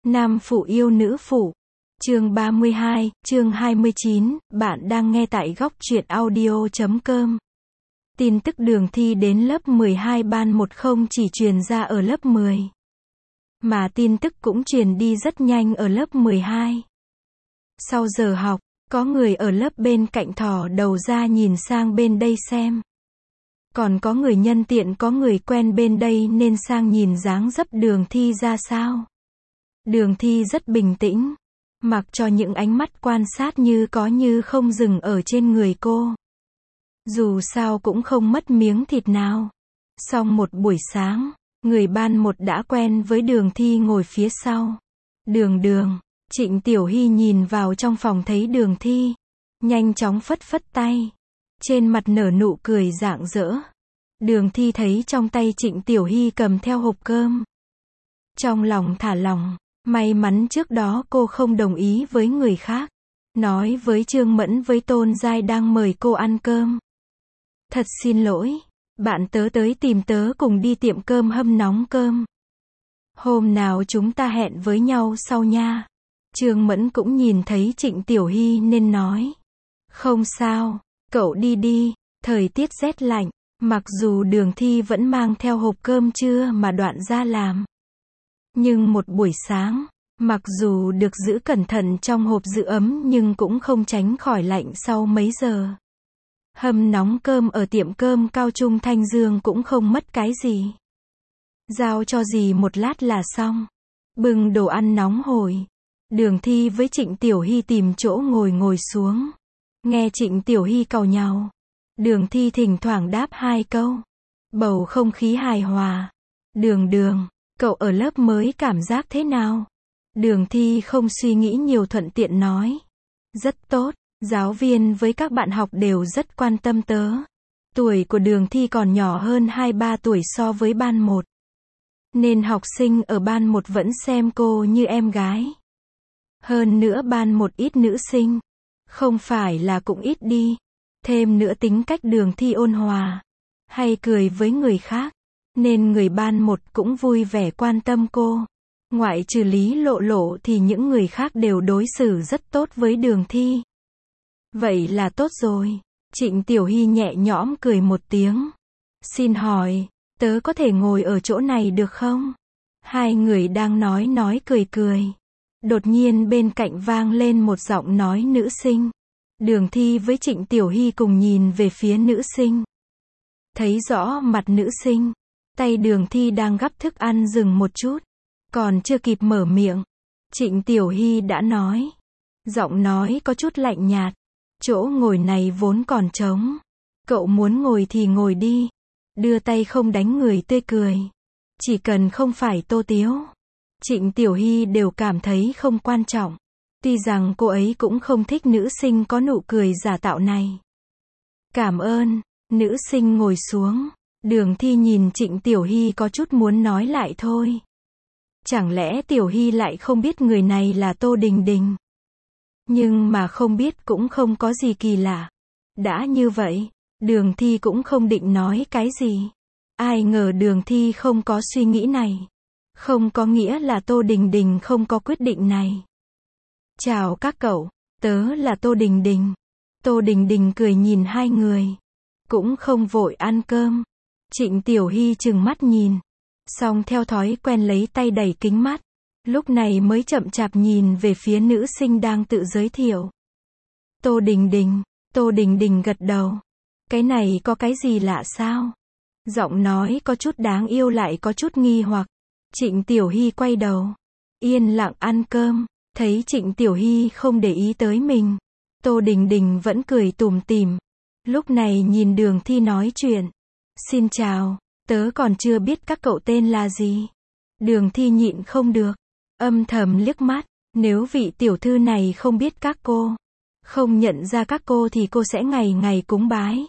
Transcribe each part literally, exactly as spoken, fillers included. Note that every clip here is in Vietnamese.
Nam phụ yêu nữ phụ. Chương ba mươi hai, chương hai mươi chín, bạn đang nghe tại góc truyện audio chấm com. Tin tức Đường Thi đến lớp mười hai ban một không chỉ truyền ra ở lớp mười, mà tin tức cũng truyền đi rất nhanh ở lớp mười hai. Sau giờ học, có người ở lớp bên cạnh thò đầu ra nhìn sang bên đây xem. Còn có người nhân tiện có người quen bên đây nên sang nhìn dáng dấp Đường Thi ra sao. Đường Thi rất bình tĩnh, mặc cho những ánh mắt quan sát như có như không dừng ở trên người cô. Dù sao cũng không mất miếng thịt nào. Xong một buổi sáng, người ban một đã quen với Đường Thi ngồi phía sau. Đường Đường, Trịnh Tiểu Hy nhìn vào trong phòng thấy Đường Thi, nhanh chóng phất phất tay, trên mặt nở nụ cười rạng rỡ. Đường Thi thấy trong tay Trịnh Tiểu Hy cầm theo hộp cơm, trong lòng thả lỏng. May mắn trước đó cô không đồng ý với người khác, nói với Trương Mẫn với Tôn Giai đang mời cô ăn cơm. Thật xin lỗi, bạn tớ tới tìm tớ cùng đi tiệm cơm hâm nóng cơm. Hôm nào chúng ta hẹn với nhau sau nha. Trương Mẫn cũng nhìn thấy Trịnh Tiểu Hy nên nói. Không sao, cậu đi đi, thời tiết rét lạnh. Mặc dù Đường Thi vẫn mang theo hộp cơm trưa mà Đoạn ra làm. Nhưng một buổi sáng, mặc dù được giữ cẩn thận trong hộp giữ ấm nhưng cũng không tránh khỏi lạnh sau mấy giờ. Hâm nóng cơm ở tiệm cơm Cao Trung Thanh Dương cũng không mất cái gì. Giao cho dì một lát là xong. Bưng đồ ăn nóng hổi. Đường Thi với Trịnh Tiểu Hy tìm chỗ ngồi ngồi xuống. Nghe Trịnh Tiểu Hy càu nhàu. Đường Thi thỉnh thoảng đáp hai câu. Bầu không khí hài hòa. Đường Đường, cậu ở lớp mới cảm giác thế nào? Đường Thi không suy nghĩ nhiều thuận tiện nói. Rất tốt, giáo viên với các bạn học đều rất quan tâm tớ. Tuổi của Đường Thi còn nhỏ hơn hai ba tuổi so với ban một. Nên học sinh ở ban một vẫn xem cô như em gái. Hơn nữa ban một ít nữ sinh. Không phải là cũng ít đi. Thêm nữa tính cách Đường Thi ôn hòa, hay cười với người khác, nên người ban một cũng vui vẻ quan tâm cô. Ngoại trừ Lý Lộ Lộ thì những người khác đều đối xử rất tốt với Đường Thi. Vậy là tốt rồi. Trịnh Tiểu Hy nhẹ nhõm cười một tiếng. Xin hỏi, tớ có thể ngồi ở chỗ này được không? Hai người đang nói nói cười cười. Đột nhiên bên cạnh vang lên một giọng nói nữ sinh. Đường Thi với Trịnh Tiểu Hy cùng nhìn về phía nữ sinh. Thấy rõ mặt nữ sinh, tay Đường Thi đang gắp thức ăn dừng một chút. Còn chưa kịp mở miệng, Trịnh Tiểu Hy đã nói. Giọng nói có chút lạnh nhạt. Chỗ ngồi này vốn còn trống. Cậu muốn ngồi thì ngồi đi. Đưa tay không đánh người tươi cười. Chỉ cần không phải Tô Tiếu, Trịnh Tiểu Hy đều cảm thấy không quan trọng. Tuy rằng cô ấy cũng không thích nữ sinh có nụ cười giả tạo này. Cảm ơn. Nữ sinh ngồi xuống. Đường Thi nhìn Trịnh Tiểu Hy có chút muốn nói lại thôi. Chẳng lẽ Tiểu Hy lại không biết người này là Tô Đình Đình? Nhưng mà không biết cũng không có gì kỳ lạ. Đã như vậy, Đường Thi cũng không định nói cái gì. Ai ngờ Đường Thi không có suy nghĩ này. Không có nghĩa là Tô Đình Đình không có quyết định này. Chào các cậu, tớ là Tô Đình Đình. Tô Đình Đình cười nhìn hai người. Cũng không vội ăn cơm. Trịnh Tiểu Hy trừng mắt nhìn. Xong theo thói quen lấy tay đẩy kính mắt. Lúc này mới chậm chạp nhìn về phía nữ sinh đang tự giới thiệu. Tô Đình Đình. Tô Đình Đình gật đầu. Cái này có cái gì lạ sao? Giọng nói có chút đáng yêu lại có chút nghi hoặc. Trịnh Tiểu Hy quay đầu. Yên lặng ăn cơm. Thấy Trịnh Tiểu Hy không để ý tới mình. Tô Đình Đình vẫn cười tủm tỉm. Lúc này nhìn Đường Thi nói chuyện. Xin chào, tớ còn chưa biết các cậu tên là gì. Đường Thi nhịn không được. Âm thầm liếc mắt. Nếu vị tiểu thư này không biết các cô, không nhận ra các cô thì cô sẽ ngày ngày cúng bái.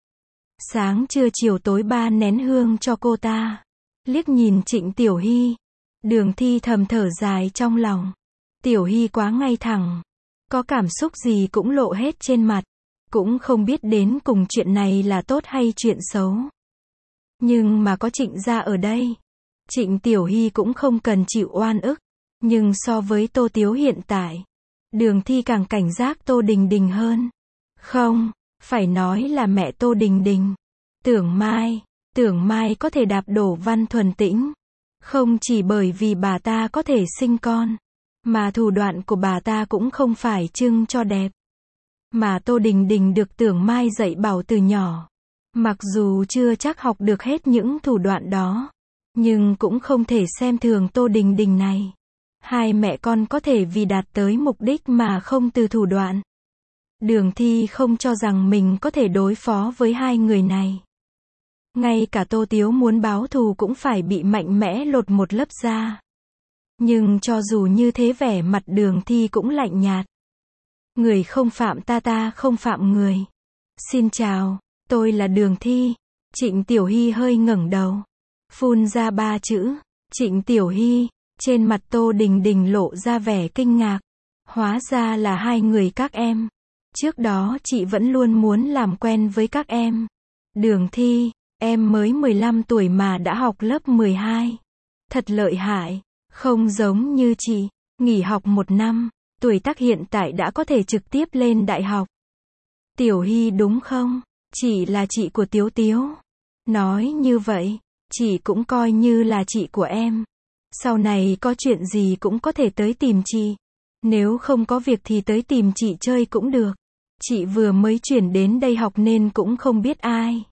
Sáng trưa chiều tối ba nén hương cho cô ta. Liếc nhìn Trịnh Tiểu Hy. Đường Thi thầm thở dài trong lòng. Tiểu Hy quá ngay thẳng. Có cảm xúc gì cũng lộ hết trên mặt. Cũng không biết đến cùng chuyện này là tốt hay chuyện xấu. Nhưng mà có Trịnh gia ở đây. Trịnh Tiểu Hy cũng không cần chịu oan ức. Nhưng so với Tô Tiếu hiện tại, Đường Thi càng cảnh giác Tô Đình Đình hơn. Không, phải nói là mẹ Tô Đình Đình. Tưởng Mai, Tưởng Mai có thể đạp đổ Văn Thuần Tĩnh. Không chỉ bởi vì bà ta có thể sinh con, mà thủ đoạn của bà ta cũng không phải trưng cho đẹp. Mà Tô Đình Đình được Tưởng Mai dạy bảo từ nhỏ. Mặc dù chưa chắc học được hết những thủ đoạn đó, nhưng cũng không thể xem thường Tô Đình Đình này. Hai mẹ con có thể vì đạt tới mục đích mà không từ thủ đoạn. Đường Thi không cho rằng mình có thể đối phó với hai người này. Ngay cả Tô Tiếu muốn báo thù cũng phải bị mạnh mẽ lột một lớp da. Nhưng cho dù như thế vẻ mặt Đường Thi cũng lạnh nhạt. Người không phạm ta ta không phạm người. Xin chào, tôi là Đường Thi. Trịnh Tiểu Hy hơi ngẩng đầu, phun ra ba chữ, Trịnh Tiểu Hy. Trên mặt Tô Đình Đình lộ ra vẻ kinh ngạc. Hóa ra là hai người các em. Trước đó chị vẫn luôn muốn làm quen với các em. Đường Thi, em mới mười lăm tuổi mà đã học lớp mười hai. Thật lợi hại, không giống như chị, nghỉ học một năm, tuổi tác hiện tại đã có thể trực tiếp lên đại học. Tiểu Hy đúng không? Chị là chị của Tiếu Tiếu. Nói như vậy, chị cũng coi như là chị của em. Sau này có chuyện gì cũng có thể tới tìm chị. Nếu không có việc thì tới tìm chị chơi cũng được. Chị vừa mới chuyển đến đây học nên cũng không biết ai.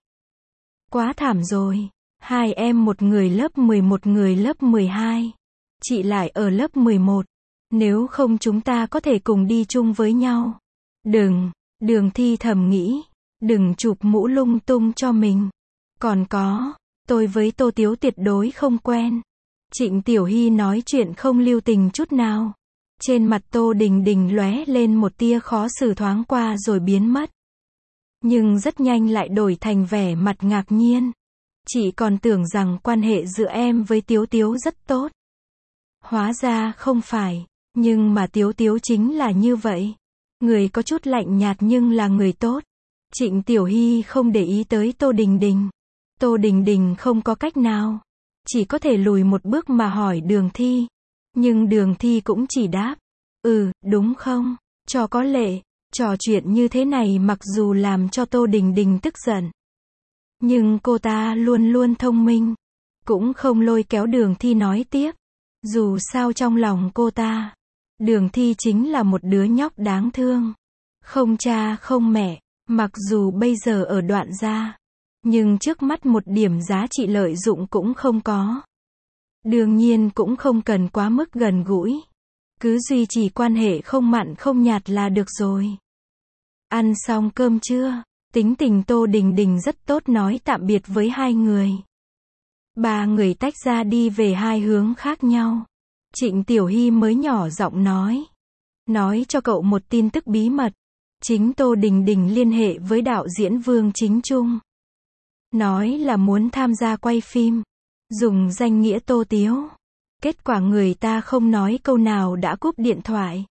Quá thảm rồi. Hai em một người lớp mười một người lớp mười hai. Chị lại ở lớp mười một. Nếu không chúng ta có thể cùng đi chung với nhau. Đừng, Đường Thi thầm nghĩ. Đừng chụp mũ lung tung cho mình. Còn có, tôi với Tô Tiếu tuyệt đối không quen. Trịnh Tiểu Hy nói chuyện không lưu tình chút nào. Trên mặt Tô Đình Đình lóe lên một tia khó xử thoáng qua rồi biến mất. Nhưng rất nhanh lại đổi thành vẻ mặt ngạc nhiên. Chị còn tưởng rằng quan hệ giữa em với Tiếu Tiếu rất tốt. Hóa ra không phải, nhưng mà Tiếu Tiếu chính là như vậy. Người có chút lạnh nhạt nhưng là người tốt. Trịnh Tiểu Hy không để ý tới Tô Đình Đình. Tô Đình Đình không có cách nào. Chỉ có thể lùi một bước mà hỏi Đường Thi. Nhưng Đường Thi cũng chỉ đáp. Ừ, đúng không? Cho có lệ. Trò chuyện như thế này mặc dù làm cho Tô Đình Đình tức giận. Nhưng cô ta luôn luôn thông minh. Cũng không lôi kéo Đường Thi nói tiếp. Dù sao trong lòng cô ta, Đường Thi chính là một đứa nhóc đáng thương. Không cha không mẹ. Mặc dù bây giờ ở đoạn gia, nhưng trước mắt một điểm giá trị lợi dụng cũng không có. Đương nhiên cũng không cần quá mức gần gũi. Cứ duy trì quan hệ không mặn không nhạt là được rồi. Ăn xong cơm trưa, tính tình Tô Đình Đình rất tốt nói tạm biệt với hai người. Ba người tách ra đi về hai hướng khác nhau. Trịnh Tiểu Hy mới nhỏ giọng nói. Nói cho cậu một tin tức bí mật. Chính Tô Đình Đình liên hệ với đạo diễn Vương Chính Trung. Nói là muốn tham gia quay phim. Dùng danh nghĩa Tô Tiếu. Kết quả người ta không nói câu nào đã cúp điện thoại.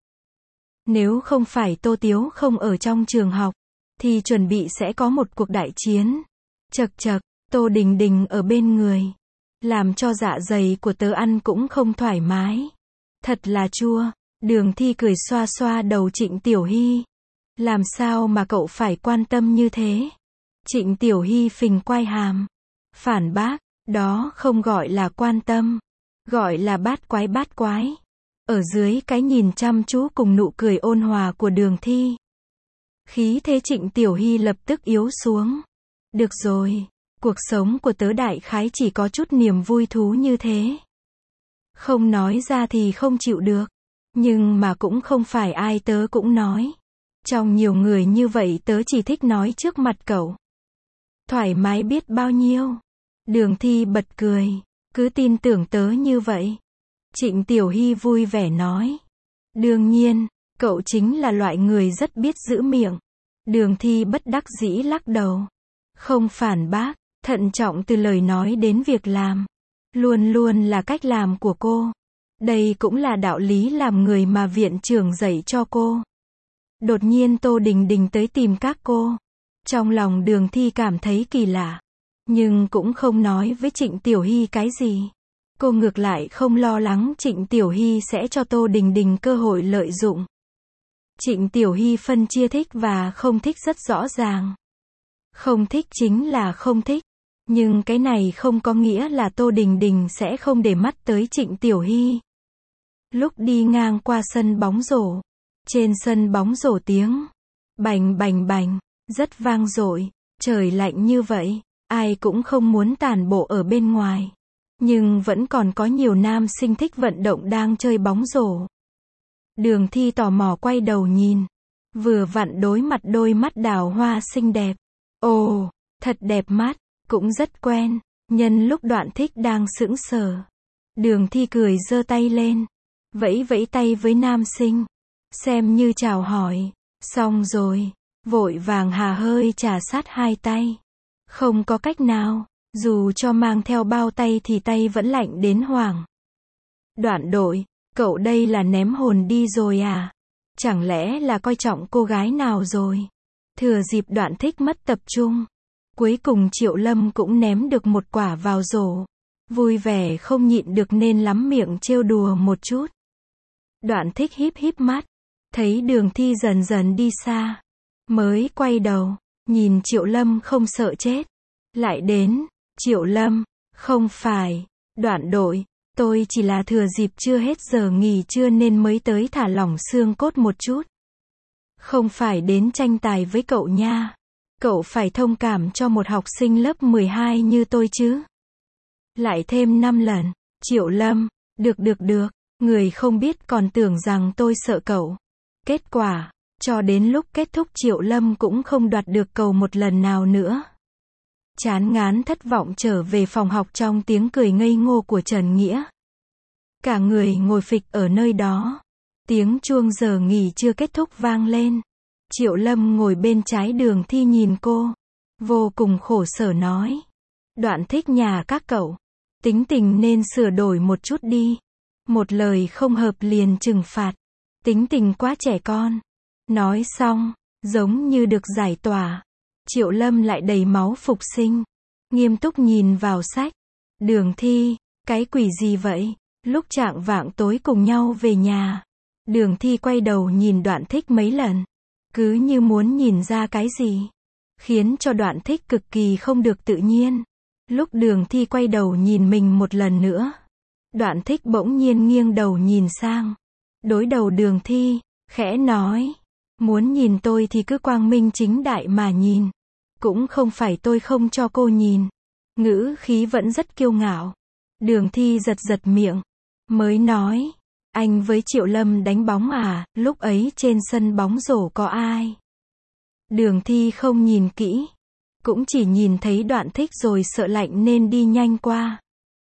Nếu không phải Tô Tiếu không ở trong trường học, thì chuẩn bị sẽ có một cuộc đại chiến. Chật chật, Tô Đình Đình ở bên người. Làm cho dạ dày của tớ ăn cũng không thoải mái. Thật là chua. Đường Thi cười xoa xoa đầu Trịnh Tiểu Hy. Làm sao mà cậu phải quan tâm như thế? Trịnh Tiểu Hy phình quai hàm. Phản bác, đó không gọi là quan tâm. Gọi là bát quái bát quái. Ở dưới cái nhìn chăm chú cùng nụ cười ôn hòa của Đường Thi. Khí thế Trịnh Tiểu Hy lập tức yếu xuống. Được rồi, cuộc sống của tớ đại khái chỉ có chút niềm vui thú như thế. Không nói ra thì không chịu được. Nhưng mà cũng không phải ai tớ cũng nói. Trong nhiều người như vậy tớ chỉ thích nói trước mặt cậu. Thoải mái biết bao nhiêu. Đường Thi bật cười. Cứ tin tưởng tớ như vậy. Trịnh Tiểu Hy vui vẻ nói. Đương nhiên, cậu chính là loại người rất biết giữ miệng. Đường Thi bất đắc dĩ lắc đầu. Không phản bác, thận trọng từ lời nói đến việc làm. Luôn luôn là cách làm của cô. Đây cũng là đạo lý làm người mà viện trưởng dạy cho cô. Đột nhiên Tô Đình Đình tới tìm các cô. Trong lòng Đường Thi cảm thấy kỳ lạ. Nhưng cũng không nói với Trịnh Tiểu Hy cái gì. Cô ngược lại không lo lắng Trịnh Tiểu Hy sẽ cho Tô Đình Đình cơ hội lợi dụng. Trịnh Tiểu Hy phân chia thích và không thích rất rõ ràng. Không thích chính là không thích. Nhưng cái này không có nghĩa là Tô Đình Đình sẽ không để mắt tới Trịnh Tiểu Hy. Lúc đi ngang qua sân bóng rổ, trên sân bóng rổ tiếng bành bành bành rất vang dội. Trời lạnh như vậy, ai cũng không muốn tản bộ ở bên ngoài. Nhưng vẫn còn có nhiều nam sinh thích vận động đang chơi bóng rổ. Đường Thi tò mò quay đầu nhìn. Vừa vặn đối mặt đôi mắt đào hoa xinh đẹp. Ồ, thật đẹp mắt, cũng rất quen. Nhân lúc Đoạn Thích đang sững sờ, Đường Thi cười giơ tay lên, vẫy vẫy tay với nam sinh, xem như chào hỏi. Xong rồi, vội vàng hà hơi trà sát hai tay. Không có cách nào, dù cho mang theo bao tay thì tay vẫn lạnh đến hoảng. Đoạn đội, cậu đây là ném hồn đi rồi à? Chẳng lẽ là coi trọng cô gái nào rồi? Thừa dịp Đoạn Thích mất tập trung, cuối cùng Triệu Lâm cũng ném được một quả vào rổ. Vui vẻ không nhịn được nên lắm miệng trêu đùa một chút. Đoạn Thích híp híp mắt, thấy Đường Thi dần dần đi xa, mới quay đầu, nhìn Triệu Lâm không sợ chết. Lại đến, Triệu Lâm, không phải, Đoạn đội, tôi chỉ là thừa dịp chưa hết giờ nghỉ trưa nên mới tới thả lỏng xương cốt một chút. Không phải đến tranh tài với cậu nha. Cậu phải thông cảm cho một học sinh lớp mười hai như tôi chứ. Lại thêm năm lần, Triệu Lâm, được được được, người không biết còn tưởng rằng tôi sợ cậu. Kết quả, cho đến lúc kết thúc Triệu Lâm cũng không đoạt được cầu một lần nào nữa. Chán ngán thất vọng trở về phòng học trong tiếng cười ngây ngô của Trần Nghĩa. Cả người ngồi phịch ở nơi đó. Tiếng chuông giờ nghỉ chưa kết thúc vang lên. Triệu Lâm ngồi bên trái Đường Thi nhìn cô, vô cùng khổ sở nói. Đoạn Thích nhà các cậu, tính tình nên sửa đổi một chút đi. Một lời không hợp liền trừng phạt. Tính tình quá trẻ con. Nói xong, giống như được giải tỏa. Triệu Lâm lại đầy máu phục sinh. Nghiêm túc nhìn vào sách. Đường Thi, cái quỷ gì vậy? Lúc chạng vạng tối cùng nhau về nhà. Đường Thi quay đầu nhìn Đoạn Thích mấy lần. Cứ như muốn nhìn ra cái gì. Khiến cho Đoạn Thích cực kỳ không được tự nhiên. Lúc Đường Thi quay đầu nhìn mình một lần nữa. Đoạn Thích bỗng nhiên nghiêng đầu nhìn sang. Đối đầu Đường Thi, khẽ nói. Muốn nhìn tôi thì cứ quang minh chính đại mà nhìn. Cũng không phải tôi không cho cô nhìn. Ngữ khí vẫn rất kiêu ngạo. Đường Thi giật giật miệng. Mới nói. Anh với Triệu Lâm đánh bóng à, lúc ấy trên sân bóng rổ có ai? Đường Thi không nhìn kỹ. Cũng chỉ nhìn thấy Đoạn Thích rồi sợ lạnh nên đi nhanh qua.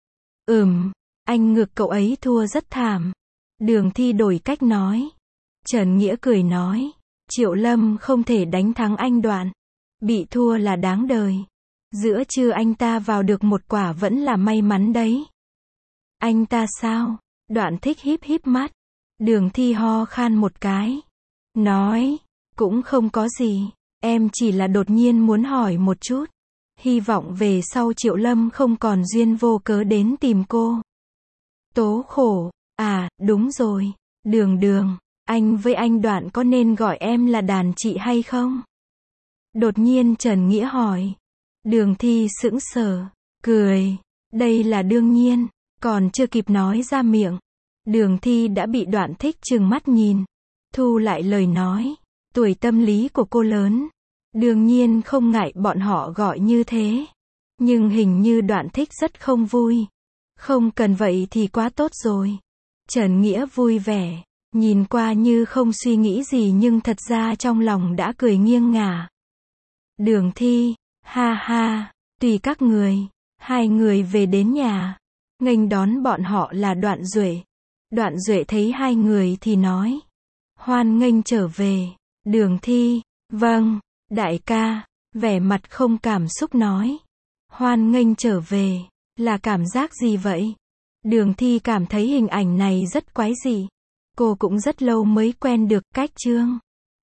Ừm, anh ngược cậu ấy thua rất thảm. Đường Thi đổi cách nói. Trần Nghĩa cười nói. Triệu Lâm không thể đánh thắng anh Đoạn. Bị thua là đáng đời. Giữa trưa anh ta vào được một quả vẫn là may mắn đấy. Anh ta sao? Đoạn Thích híp híp mắt. Đường Thi ho khan một cái. Nói. Cũng không có gì. Em chỉ là đột nhiên muốn hỏi một chút. Hy vọng về sau Triệu Lâm không còn duyên vô cớ đến tìm cô. Tố khổ. À, đúng rồi. Đường Đường. Anh với anh Đoạn có nên gọi em là đàn chị hay không? Đột nhiên Trần Nghĩa hỏi. Đường Thi sững sờ. Cười. Đây là đương nhiên. Còn chưa kịp nói ra miệng. Đường Thi đã bị Đoạn Thích trừng mắt nhìn. Thu lại lời nói. Tuổi tâm lý của cô lớn. Đương nhiên không ngại bọn họ gọi như thế. Nhưng hình như Đoạn Thích rất không vui. Không cần vậy thì quá tốt rồi. Trần Nghĩa vui vẻ. Nhìn qua như không suy nghĩ gì nhưng thật ra trong lòng đã cười nghiêng ngả. Đường Thi. Ha ha. Tùy các người. Hai người về đến nhà. Nghênh đón bọn họ là Đoạn Duệ. Đoạn Duệ thấy hai người thì nói. Hoan nghênh trở về. Đường Thi. Vâng, đại ca. Vẻ mặt không cảm xúc nói. Hoan nghênh trở về. Là cảm giác gì vậy? Đường Thi cảm thấy hình ảnh này rất quái dị. Cô cũng rất lâu mới quen được cách Trương.